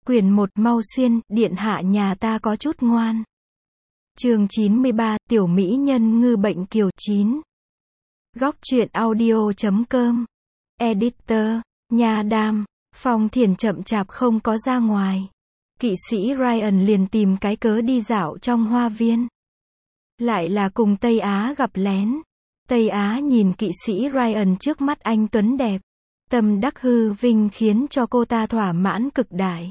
Quyển 1 mau xuyên, điện hạ nhà ta có chút ngoan. Chương 93, tiểu mỹ nhân ngư bệnh kiều 9. Góc truyện audio.com. Editor, Nha Đam. Phong Thiền chậm chạp không có ra ngoài. Kỵ sĩ Ryan liền tìm cái cớ đi dạo trong hoa viên. Lại là cùng Tây Á gặp lén. Tây Á nhìn kỵ sĩ Ryan trước mắt anh tuấn đẹp. Tâm đắc hư vinh khiến cho cô ta thỏa mãn cực đại.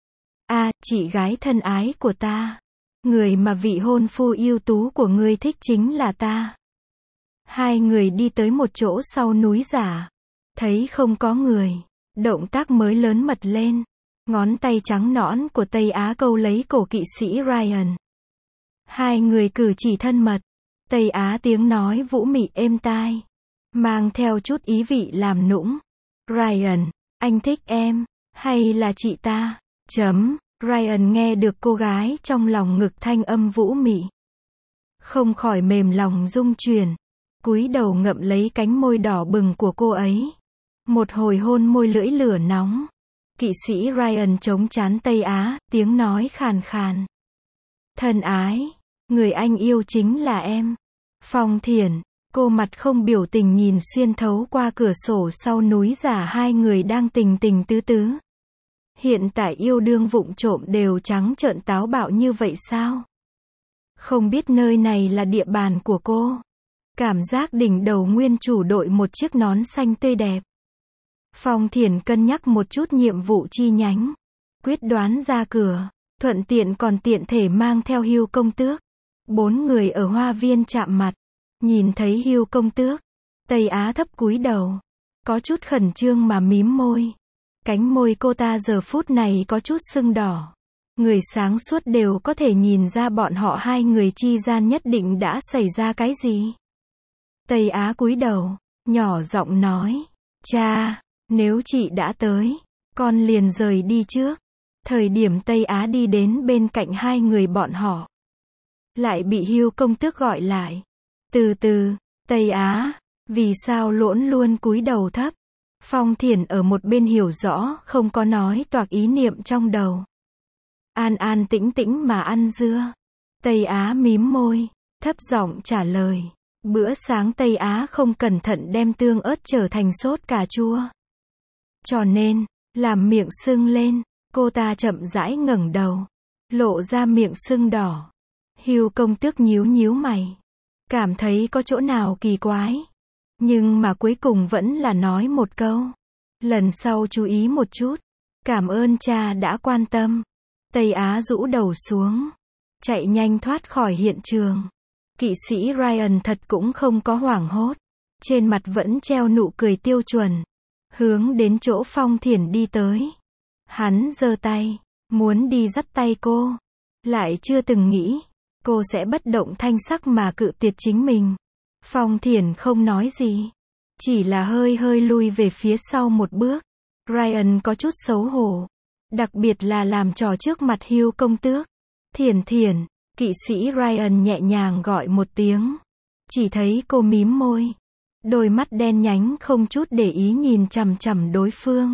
Chị gái thân ái của ta. Người mà vị hôn phu ưu tú của ngươi thích chính là ta. Hai người đi tới một chỗ sau núi giả. Thấy không có người. Động tác mới lớn mật lên. Ngón tay trắng nõn của Tây Á câu lấy cổ kỵ sĩ Ryan. Hai người cử chỉ thân mật. Tây Á tiếng nói vũ mị êm tai. Mang theo chút ý vị làm nũng. Ryan, anh thích em, hay là chị ta? Ryan nghe được cô gái trong lòng ngực thanh âm vũ mị. Không khỏi mềm lòng rung chuyển. Cúi đầu ngậm lấy cánh môi đỏ bừng của cô ấy. Một hồi hôn môi lưỡi lửa nóng. Kỵ sĩ Ryan chống trán Tây Á, tiếng nói khàn khàn. Thân ái, người anh yêu chính là em. Phong Thiển, cô mặt không biểu tình nhìn xuyên thấu qua cửa sổ sau núi giả hai người đang tình tình tứ tứ. Hiện tại yêu đương vụng trộm đều trắng trợn táo bạo như vậy sao? Không biết nơi này là địa bàn của cô. Cảm giác đỉnh đầu nguyên chủ đội một chiếc nón xanh tươi đẹp. Phong Thiển cân nhắc một chút nhiệm vụ chi nhánh. Quyết đoán ra cửa, thuận tiện còn tiện thể mang theo Hưu công tước. 4 người ở hoa viên chạm mặt. Nhìn thấy Hưu công tước. Tây Á thấp cúi đầu. Có chút khẩn trương mà mím môi. Cánh môi cô ta giờ phút này có chút sưng đỏ. Người sáng suốt đều có thể nhìn ra bọn họ hai người chi gian nhất định đã xảy ra cái gì. Tây Á cúi đầu, nhỏ giọng nói. Cha, nếu chị đã tới, con liền rời đi trước. Thời điểm Tây Á đi đến bên cạnh hai người bọn họ. Lại bị Hưu công tước gọi lại. Từ từ, Tây Á, vì sao lỗn luôn cúi đầu thấp? Phong Thiển ở một bên hiểu rõ, không có nói toạc ý niệm trong đầu. An an tĩnh tĩnh mà ăn dưa. Tây Á mím môi, thấp giọng trả lời. Bữa sáng Tây Á không cẩn thận đem tương ớt trở thành sốt cà chua. Cho nên, làm miệng sưng lên, cô ta chậm rãi ngẩng đầu. Lộ ra miệng sưng đỏ. Hưu công tước nhíu nhíu mày. Cảm thấy có chỗ nào kỳ quái. Nhưng mà cuối cùng vẫn là nói một câu. Lần sau chú ý một chút. Cảm ơn cha đã quan tâm. Tây Á rũ đầu xuống. Chạy nhanh thoát khỏi hiện trường. Kỵ sĩ Ryan thật cũng không có hoảng hốt. Trên mặt vẫn treo nụ cười tiêu chuẩn. Hướng đến chỗ Phong Thiển đi tới. Hắn giơ tay. Muốn đi dắt tay cô. Lại chưa từng nghĩ. Cô sẽ bất động thanh sắc mà cự tuyệt chính mình. Phong Thiển không nói gì. Chỉ là hơi hơi lui về phía sau một bước. Ryan có chút xấu hổ. Đặc biệt là làm trò trước mặt Hưu công tước. Thiển Thiển, kỵ sĩ Ryan nhẹ nhàng gọi một tiếng. Chỉ thấy cô mím môi. Đôi mắt đen nhánh không chút để ý nhìn chằm chằm đối phương.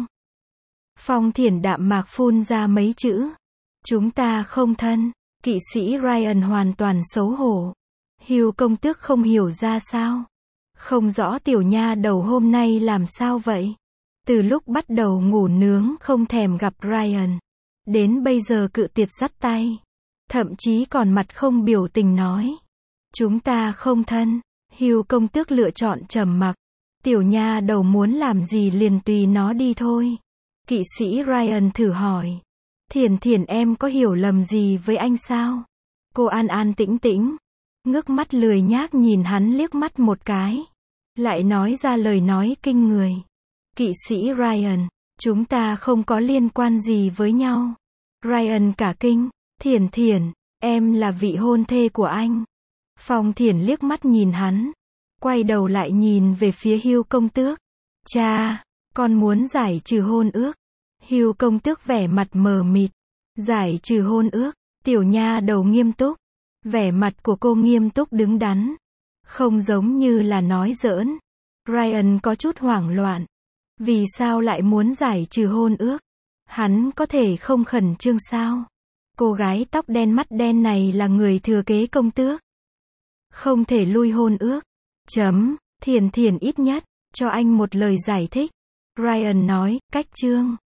Phong Thiển đạm mạc phun ra mấy chữ. Chúng ta không thân. Kỵ sĩ Ryan hoàn toàn xấu hổ. Hưu công tước không hiểu ra sao. Không rõ tiểu nha đầu hôm nay làm sao vậy. Từ lúc bắt đầu ngủ nướng không thèm gặp Ryan. Đến bây giờ cự tuyệt dắt tay. Thậm chí còn mặt không biểu tình nói. Chúng ta không thân. Hưu công tước lựa chọn trầm mặc. Tiểu nha đầu muốn làm gì liền tùy nó đi thôi. Kỵ sĩ Ryan thử hỏi. Thiển Thiển em có hiểu lầm gì với anh sao? Cô an an tĩnh tĩnh. Ngước mắt lười nhác nhìn hắn liếc mắt một cái. Lại nói ra lời nói kinh người. Kỵ sĩ Ryan, chúng ta không có liên quan gì với nhau. Ryan cả kinh. Thiển Thiển, em là vị hôn thê của anh. Phong Thiển liếc mắt nhìn hắn. Quay đầu lại nhìn về phía Hưu công tước. Cha, con muốn giải trừ hôn ước. Hưu công tước vẻ mặt mờ mịt. Giải trừ hôn ước. Tiểu nha đầu nghiêm túc. Vẻ mặt của cô nghiêm túc đứng đắn. Không giống như là nói giỡn. Ryan có chút hoảng loạn. Vì sao lại muốn giải trừ hôn ước? Hắn có thể không khẩn trương sao? Cô gái tóc đen mắt đen này là người thừa kế công tước. Không thể lui hôn ước. Thiền Thiền ít nhất, cho anh một lời giải thích. Ryan nói, cách chương.